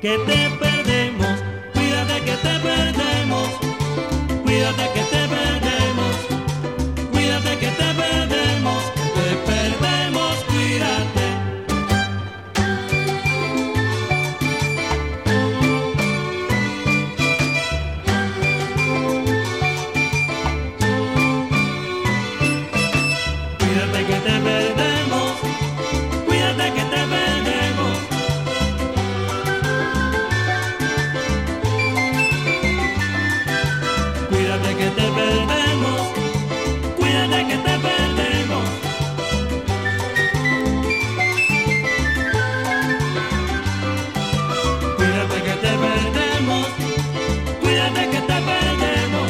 que te perdemos, cuídate que te perdemos, cuídate que te perdemos, cuídate que te perdemos, cuídate. Cuídate que te perdemos, cuídate que te perdemos. Cuídate que te perdemos, cuídate que te perdemos. Cuídate que te perdemos, cuídate que te perdemos.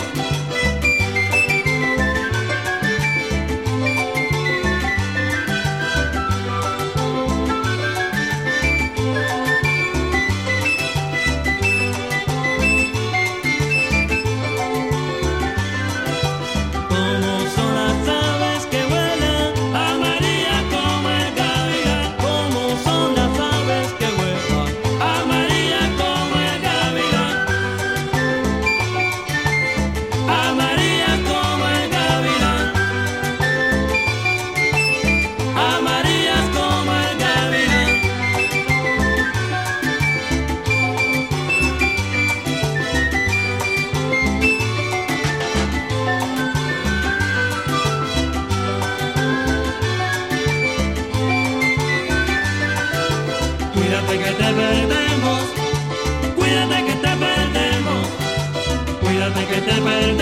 Cuídate que te perdemos, cuídate que te perdemos, cuídate que te perdemos.